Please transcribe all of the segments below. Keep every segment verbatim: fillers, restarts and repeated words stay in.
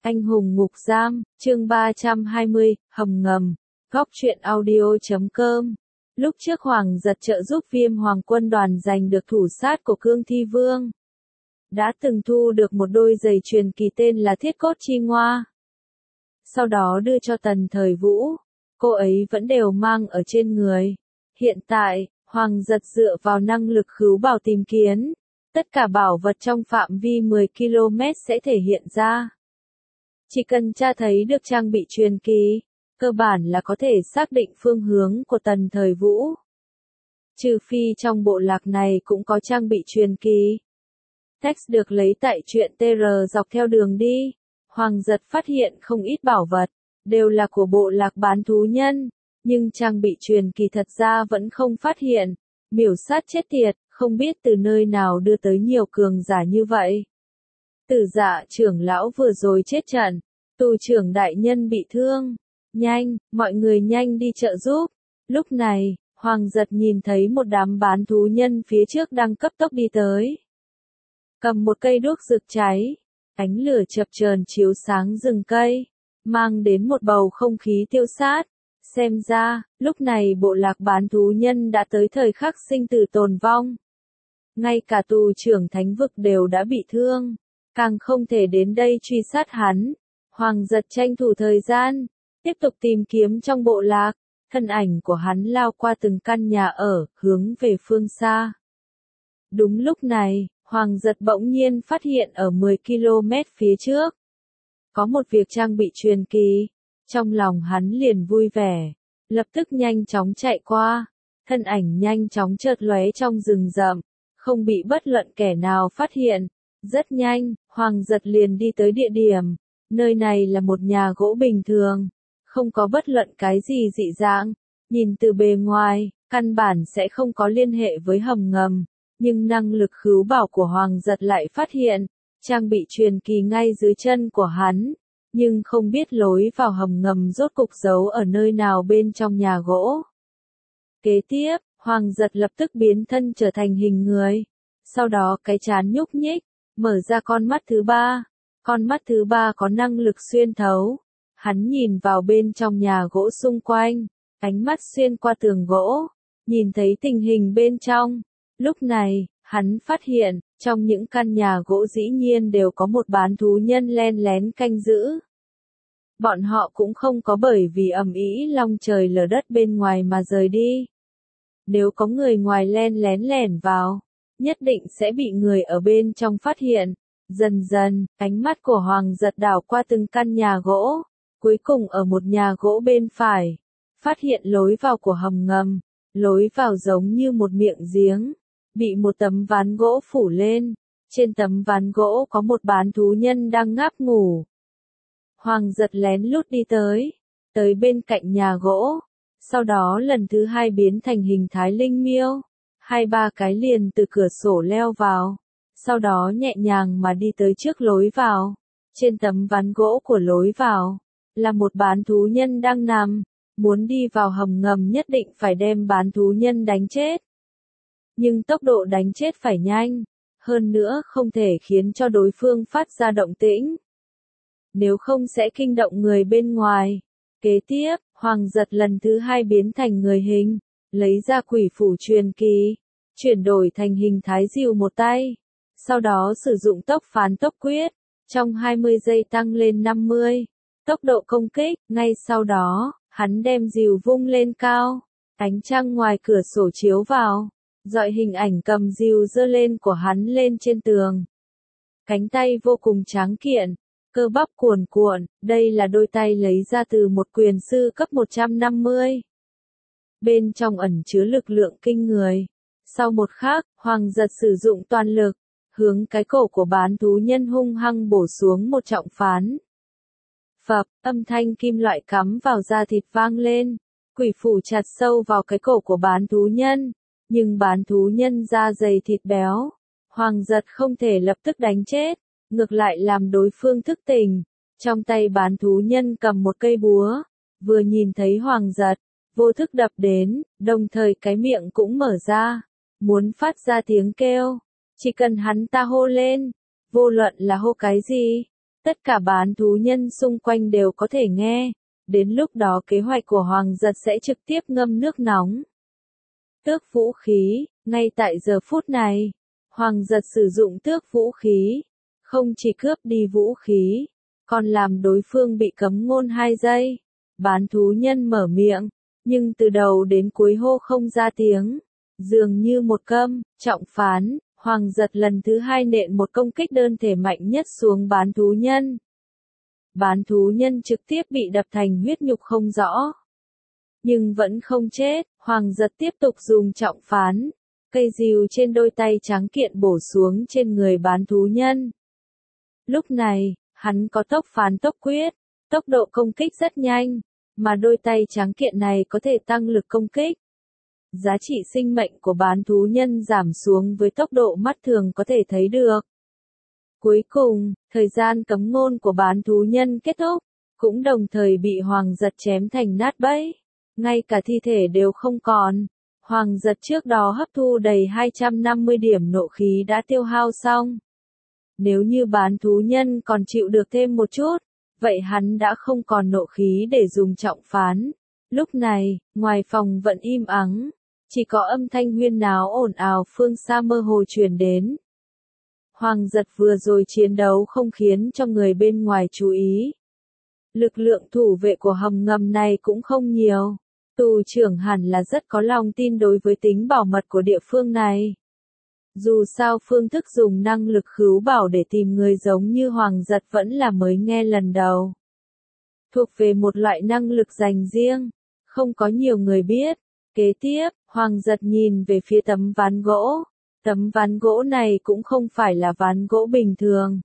Anh hùng ngục giam, chương ba trăm hai mươi, hầm ngầm, góc truyện audio chấm com. Lúc trước Hoàng Giật trợ giúp Viêm Hoàng quân đoàn giành được thủ sát của Cương Thi Vương. Đã từng thu được một đôi giày truyền kỳ tên là Thiết Cốt Chi Ngoa. Sau đó đưa cho Tần Thời Vũ. Cô ấy vẫn đều mang ở trên người. Hiện tại, Hoàng Giật dựa vào năng lực khứu bảo tìm kiếm. Tất cả bảo vật trong phạm vi mười ki lô mét sẽ thể hiện ra. Chỉ cần tra thấy được trang bị truyền kỳ, cơ bản là có thể xác định phương hướng của Tần Thời Vũ. Trừ phi trong bộ lạc này cũng có trang bị truyền kỳ. Text được lấy tại truyện tê rờ dọc theo đường đi. Hoàng Giật phát hiện không ít bảo vật, đều là của bộ lạc bán thú nhân, nhưng trang bị truyền kỳ thật ra vẫn không phát hiện. Miểu sát chết tiệt, không biết từ nơi nào đưa tới nhiều cường giả như vậy. Tử Dạ trưởng lão vừa rồi chết trận, tù trưởng đại nhân bị thương. Nhanh, mọi người nhanh đi trợ giúp. Lúc này, Hoàng Giật nhìn thấy một đám bán thú nhân phía trước đang cấp tốc đi tới. Cầm một cây đuốc rực cháy, ánh lửa chập chờn chiếu sáng rừng cây, mang đến một bầu không khí tiêu sát. Xem ra, lúc này bộ lạc bán thú nhân đã tới thời khắc sinh tử tồn vong. Ngay cả tù trưởng thánh vực đều đã bị thương, càng không thể đến đây truy sát hắn. Hoàng Giật tranh thủ thời gian, tiếp tục tìm kiếm trong bộ lạc, thân ảnh của hắn lao qua từng căn nhà ở, hướng về phương xa. Đúng lúc này, Hoàng Giật bỗng nhiên phát hiện ở mười ki lô mét phía trước. Có một việc trang bị truyền kỳ, trong lòng hắn liền vui vẻ, lập tức nhanh chóng chạy qua, thân ảnh nhanh chóng chợt lóe trong rừng rậm, không bị bất luận kẻ nào phát hiện. Rất nhanh, Hoàng Giật liền đi tới địa điểm, nơi này là một nhà gỗ bình thường, không có bất luận cái gì dị dạng, nhìn từ bề ngoài, căn bản sẽ không có liên hệ với hầm ngầm, nhưng năng lực khứu bảo của Hoàng Giật lại phát hiện, trang bị truyền kỳ ngay dưới chân của hắn, nhưng không biết lối vào hầm ngầm rốt cục giấu ở nơi nào bên trong nhà gỗ. Kế tiếp, Hoàng Giật lập tức biến thân trở thành hình người, sau đó cái trán nhúc nhích, mở ra con mắt thứ ba. Con mắt thứ ba có năng lực xuyên thấu. Hắn nhìn vào bên trong nhà gỗ xung quanh, ánh mắt xuyên qua tường gỗ, nhìn thấy tình hình bên trong. Lúc này, hắn phát hiện, trong những căn nhà gỗ dĩ nhiên đều có một bán thú nhân len lén canh giữ. Bọn họ cũng không có bởi vì ầm ĩ long trời lở đất bên ngoài mà rời đi. Nếu có người ngoài len lén lẻn vào, nhất định sẽ bị người ở bên trong phát hiện. Dần dần, ánh mắt của Hoàng Giật đảo qua từng căn nhà gỗ, cuối cùng ở một nhà gỗ bên phải, phát hiện lối vào của hầm ngầm, lối vào giống như một miệng giếng, bị một tấm ván gỗ phủ lên, trên tấm ván gỗ có một bán thú nhân đang ngáp ngủ. Hoàng Giật lén lút đi tới, tới bên cạnh nhà gỗ, sau đó lần thứ hai biến thành hình thái linh miêu, hai ba cái liền từ cửa sổ leo vào. Sau đó nhẹ nhàng mà đi tới trước lối vào. Trên tấm ván gỗ của lối vào, là một bán thú nhân đang nằm. Muốn đi vào hầm ngầm nhất định phải đem bán thú nhân đánh chết. Nhưng tốc độ đánh chết phải nhanh. Hơn nữa không thể khiến cho đối phương phát ra động tĩnh. Nếu không sẽ kinh động người bên ngoài. Kế tiếp, Hoàng Giật lần thứ hai biến thành người hình. Lấy ra quỷ phủ truyền kỳ. Chuyển đổi thành hình thái dìu một tay. Sau đó sử dụng tốc phán tốc quyết, trong hai mươi giây tăng lên năm mươi, tốc độ công kích, ngay sau đó, hắn đem dìu vung lên cao, ánh trăng ngoài cửa sổ chiếu vào, dọi hình ảnh cầm dìu giơ lên của hắn lên trên tường. Cánh tay vô cùng tráng kiện, cơ bắp cuồn cuộn, đây là đôi tay lấy ra từ một quyền sư cấp một trăm năm mươi. Bên trong ẩn chứa lực lượng kinh người. Sau một khắc, Hoàng Giật sử dụng toàn lực, hướng cái cổ của bán thú nhân hung hăng bổ xuống một trọng phán. Phập, âm thanh kim loại cắm vào da thịt vang lên, quỷ phủ chặt sâu vào cái cổ của bán thú nhân, nhưng bán thú nhân da dày thịt béo. Hoàng Giật không thể lập tức đánh chết, ngược lại làm đối phương thức tỉnh. Trong tay bán thú nhân cầm một cây búa, vừa nhìn thấy Hoàng Giật, vô thức đập đến, đồng thời cái miệng cũng mở ra, muốn phát ra tiếng kêu. Chỉ cần hắn ta hô lên, vô luận là hô cái gì, Tất cả bán thú nhân xung quanh đều có thể nghe. Đến lúc đó kế hoạch của Hoàng Giật sẽ trực tiếp ngâm nước nóng. Tước vũ khí, ngay tại giờ phút này, Hoàng Giật sử dụng tước vũ khí, không chỉ cướp đi vũ khí, còn làm đối phương bị cấm ngôn hai giây. Bán thú nhân mở miệng, nhưng từ đầu đến cuối hô không ra tiếng, dường như một câm, trọng phán. Hoàng Giật lần thứ hai nện một công kích đơn thể mạnh nhất xuống bán thú nhân. Bán thú nhân trực tiếp bị đập thành huyết nhục không rõ. Nhưng vẫn không chết, Hoàng Giật tiếp tục dùng trọng phán. Cây rìu trên đôi tay trắng kiện bổ xuống trên người bán thú nhân. Lúc này, hắn có tốc phán tốc quyết, tốc độ công kích rất nhanh, mà đôi tay trắng kiện này có thể tăng lực công kích. Giá trị sinh mệnh của bán thú nhân giảm xuống với tốc độ mắt thường có thể thấy được. Cuối cùng, thời gian cấm ngôn của bán thú nhân kết thúc, cũng đồng thời bị Hoàng Giật chém thành nát bấy. Ngay cả thi thể đều không còn. Hoàng Giật trước đó hấp thu đầy hai trăm năm mươi điểm nộ khí đã tiêu hao xong. Nếu như bán thú nhân còn chịu được thêm một chút, vậy hắn đã không còn nộ khí để dùng trọng phán. Lúc này, ngoài phòng vẫn im ắng, chỉ có âm thanh huyên náo ồn ào phương xa mơ hồ truyền đến. Hoàng Giật vừa rồi chiến đấu không khiến cho người bên ngoài chú ý. Lực lượng thủ vệ của hầm ngầm này cũng không nhiều. Tù trưởng hẳn là rất có lòng tin đối với tính bảo mật của địa phương này. Dù sao phương thức dùng năng lực khứu bảo để tìm người giống như Hoàng Giật vẫn là mới nghe lần đầu. Thuộc về một loại năng lực dành riêng, không có nhiều người biết. Kế tiếp, Hoàng Giật nhìn về phía tấm ván gỗ. Tấm ván gỗ này cũng không phải là ván gỗ bình thường,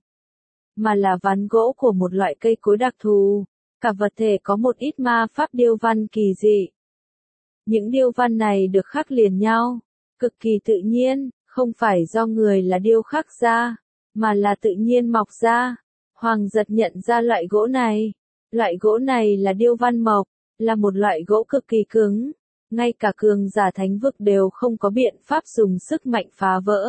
mà là ván gỗ của một loại cây cối đặc thù. Cả vật thể có một ít ma pháp điêu văn kỳ dị. Những điêu văn này được khắc liền nhau, cực kỳ tự nhiên, không phải do người là điêu khắc ra, mà là tự nhiên mọc ra. Hoàng Giật nhận ra loại gỗ này. Loại gỗ này là điêu văn mộc, là một loại gỗ cực kỳ cứng. Ngay cả cường giả thánh vực đều không có biện pháp dùng sức mạnh phá vỡ.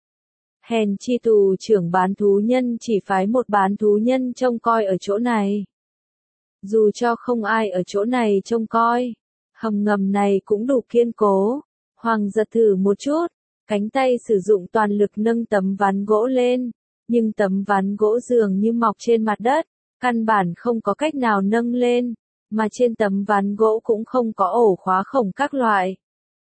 Hèn chi tù trưởng bán thú nhân chỉ phái một bán thú nhân trông coi ở chỗ này. Dù cho không ai ở chỗ này trông coi, hầm ngầm này cũng đủ kiên cố. Hoàng Giật thử một chút, cánh tay sử dụng toàn lực nâng tấm ván gỗ lên, nhưng tấm ván gỗ dường như mọc trên mặt đất, căn bản không có cách nào nâng lên, mà trên tấm ván gỗ cũng không có ổ khóa khổng các loại.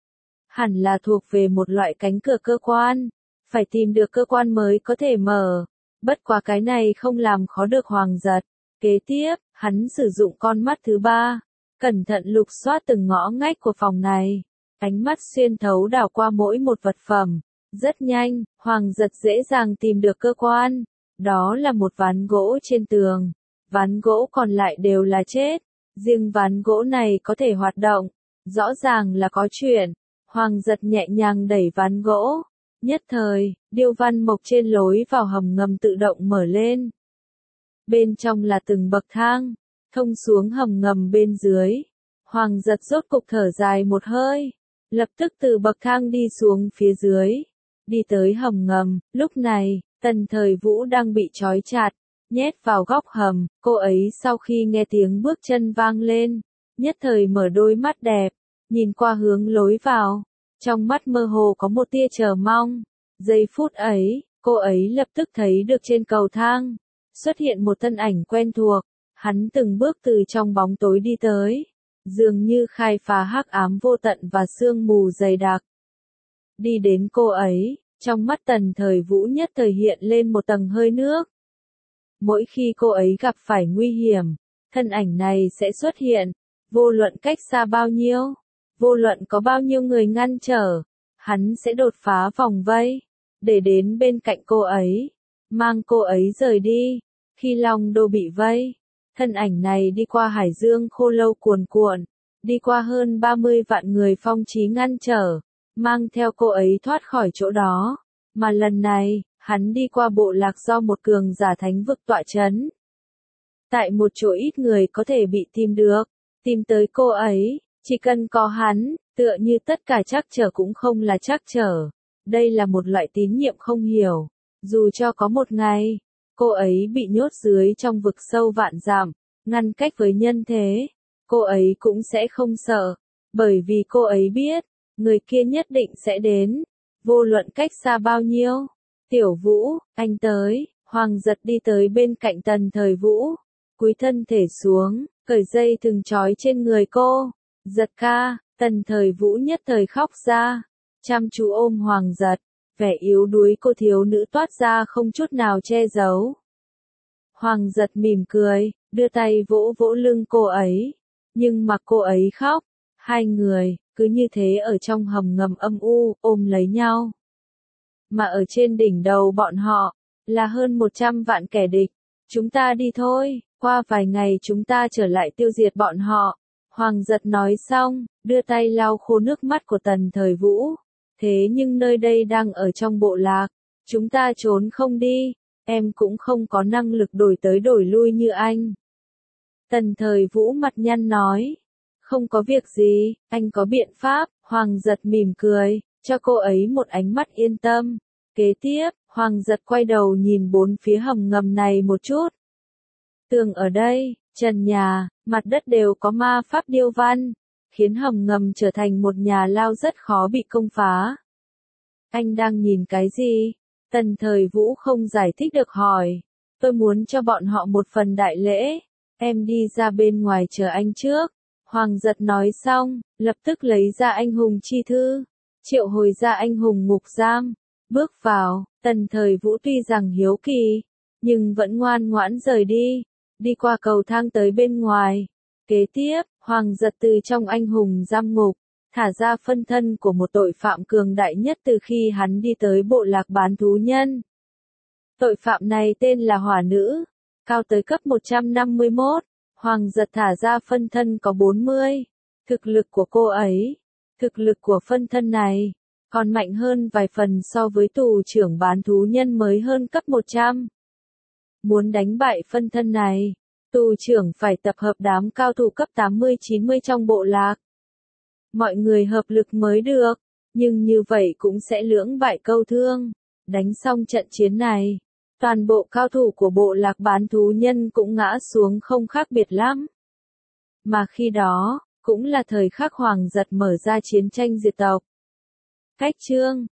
Hẳn là thuộc về một loại cánh cửa cơ quan, phải tìm được cơ quan mới có thể mở. Bất quá cái này không làm khó được Hoàng Giật. Kế tiếp, hắn sử dụng con mắt thứ ba, cẩn thận lục soát từng ngõ ngách của phòng này. Ánh mắt xuyên thấu đảo qua mỗi một vật phẩm. Rất nhanh, Hoàng Giật dễ dàng tìm được cơ quan. Đó là một ván gỗ trên tường. Ván gỗ còn lại đều là chết. Riêng ván gỗ này có thể hoạt động. Rõ ràng là có chuyện. Hoàng Giật nhẹ nhàng đẩy ván gỗ. Nhất thời, điêu văn mộc trên lối vào hầm ngầm tự động mở lên. Bên trong là từng bậc thang, thông xuống hầm ngầm bên dưới. Hoàng Giật rốt cục thở dài một hơi, lập tức từ bậc thang đi xuống phía dưới, đi tới hầm ngầm. Lúc này, Tần Thời Vũ đang bị trói chặt, nhét vào góc hầm. Cô ấy sau khi nghe tiếng bước chân vang lên, nhất thời mở đôi mắt đẹp, nhìn qua hướng lối vào, trong mắt mơ hồ có một tia chờ mong. Giây phút ấy, cô ấy lập tức thấy được trên cầu thang xuất hiện một thân ảnh quen thuộc. Hắn từng bước từ trong bóng tối đi tới, dường như khai phá hắc ám vô tận và sương mù dày đặc. Đi đến cô ấy, trong mắt Tần Thời Vũ nhất thời hiện lên một tầng hơi nước. Mỗi khi cô ấy gặp phải nguy hiểm, thân ảnh này sẽ xuất hiện, vô luận cách xa bao nhiêu, vô luận có bao nhiêu người ngăn trở, hắn sẽ đột phá vòng vây, để đến bên cạnh cô ấy, mang cô ấy rời đi. Khi Long Đô bị vây, thân ảnh này đi qua hải dương khô lâu cuồn cuộn, đi qua hơn ba mươi vạn người phong trí ngăn trở, mang theo cô ấy thoát khỏi chỗ đó. Mà lần này, hắn đi qua bộ lạc do một cường giả thánh vực tọa chấn. Tại một chỗ ít người có thể bị tìm được, tìm tới cô ấy, chỉ cần có hắn, tựa như tất cả trắc trở cũng không là trắc trở. Đây là một loại tín nhiệm không hiểu. Dù cho có một ngày, cô ấy bị nhốt dưới trong vực sâu vạn dặm, ngăn cách với nhân thế. Cô ấy cũng sẽ không sợ, bởi vì cô ấy biết, người kia nhất định sẽ đến, vô luận cách xa bao nhiêu. Tiểu Vũ, anh tới, Hoàng Giật đi tới bên cạnh Tần Thời Vũ, cúi thân thể xuống, cởi dây thừng trói trên người cô. Giật ca, Tần Thời Vũ nhất thời khóc ra, chăm chú ôm Hoàng Giật, vẻ yếu đuối cô thiếu nữ toát ra không chút nào che giấu. Hoàng Giật mỉm cười, đưa tay vỗ vỗ lưng cô ấy, nhưng mà cô ấy khóc, hai người, cứ như thế ở trong hầm ngầm âm u, ôm lấy nhau. Mà ở trên đỉnh đầu bọn họ, là hơn một trăm vạn kẻ địch. Chúng ta đi thôi, qua vài ngày chúng ta trở lại tiêu diệt bọn họ. Hoàng Giật nói xong, đưa tay lau khô nước mắt của Tần Thời Vũ. Thế nhưng nơi đây đang ở trong bộ lạc, chúng ta trốn không đi, em cũng không có năng lực đổi tới đổi lui như anh. Tần Thời Vũ mặt nhăn nói, không có việc gì, anh có biện pháp. Hoàng Giật mỉm cười, cho cô ấy một ánh mắt yên tâm. Kế tiếp, Hoàng Giật quay đầu nhìn bốn phía hầm ngầm này một chút. Tường ở đây, trần nhà, mặt đất đều có ma pháp điêu văn, khiến hầm ngầm trở thành một nhà lao rất khó bị công phá. Anh đang nhìn cái gì? Tần Thời Vũ không giải thích được hỏi. Tôi muốn cho bọn họ một phần đại lễ. Em đi ra bên ngoài chờ anh trước. Hoàng Giật nói xong, lập tức lấy ra anh hùng chi thư, triệu hồi ra anh hùng ngục giam, bước vào. Tần Thời Vũ tuy rằng hiếu kỳ, nhưng vẫn ngoan ngoãn rời đi, đi qua cầu thang tới bên ngoài. Kế tiếp, Hoàng Giật từ trong anh hùng giam ngục, thả ra phân thân của một tội phạm cường đại nhất từ khi hắn đi tới bộ lạc bán thú nhân. Tội phạm này tên là Hỏa Nữ, cao tới cấp một trăm năm mươi mốt. Hoàng Giật thả ra phân thân có bốn mươi. Thực lực của cô ấy, thực lực của phân thân này, còn mạnh hơn vài phần so với tù trưởng bán thú nhân mới hơn cấp một trăm. Muốn đánh bại phân thân này, tù trưởng phải tập hợp đám cao thủ cấp tám mươi chín mươi trong bộ lạc. Mọi người hợp lực mới được, nhưng như vậy cũng sẽ lưỡng bại câu thương. Đánh xong trận chiến này, toàn bộ cao thủ của bộ lạc bán thú nhân cũng ngã xuống không khác biệt lắm. Mà khi đó, cũng là thời khắc Hoàng Giật mở ra chiến tranh diệt tộc. Cách chương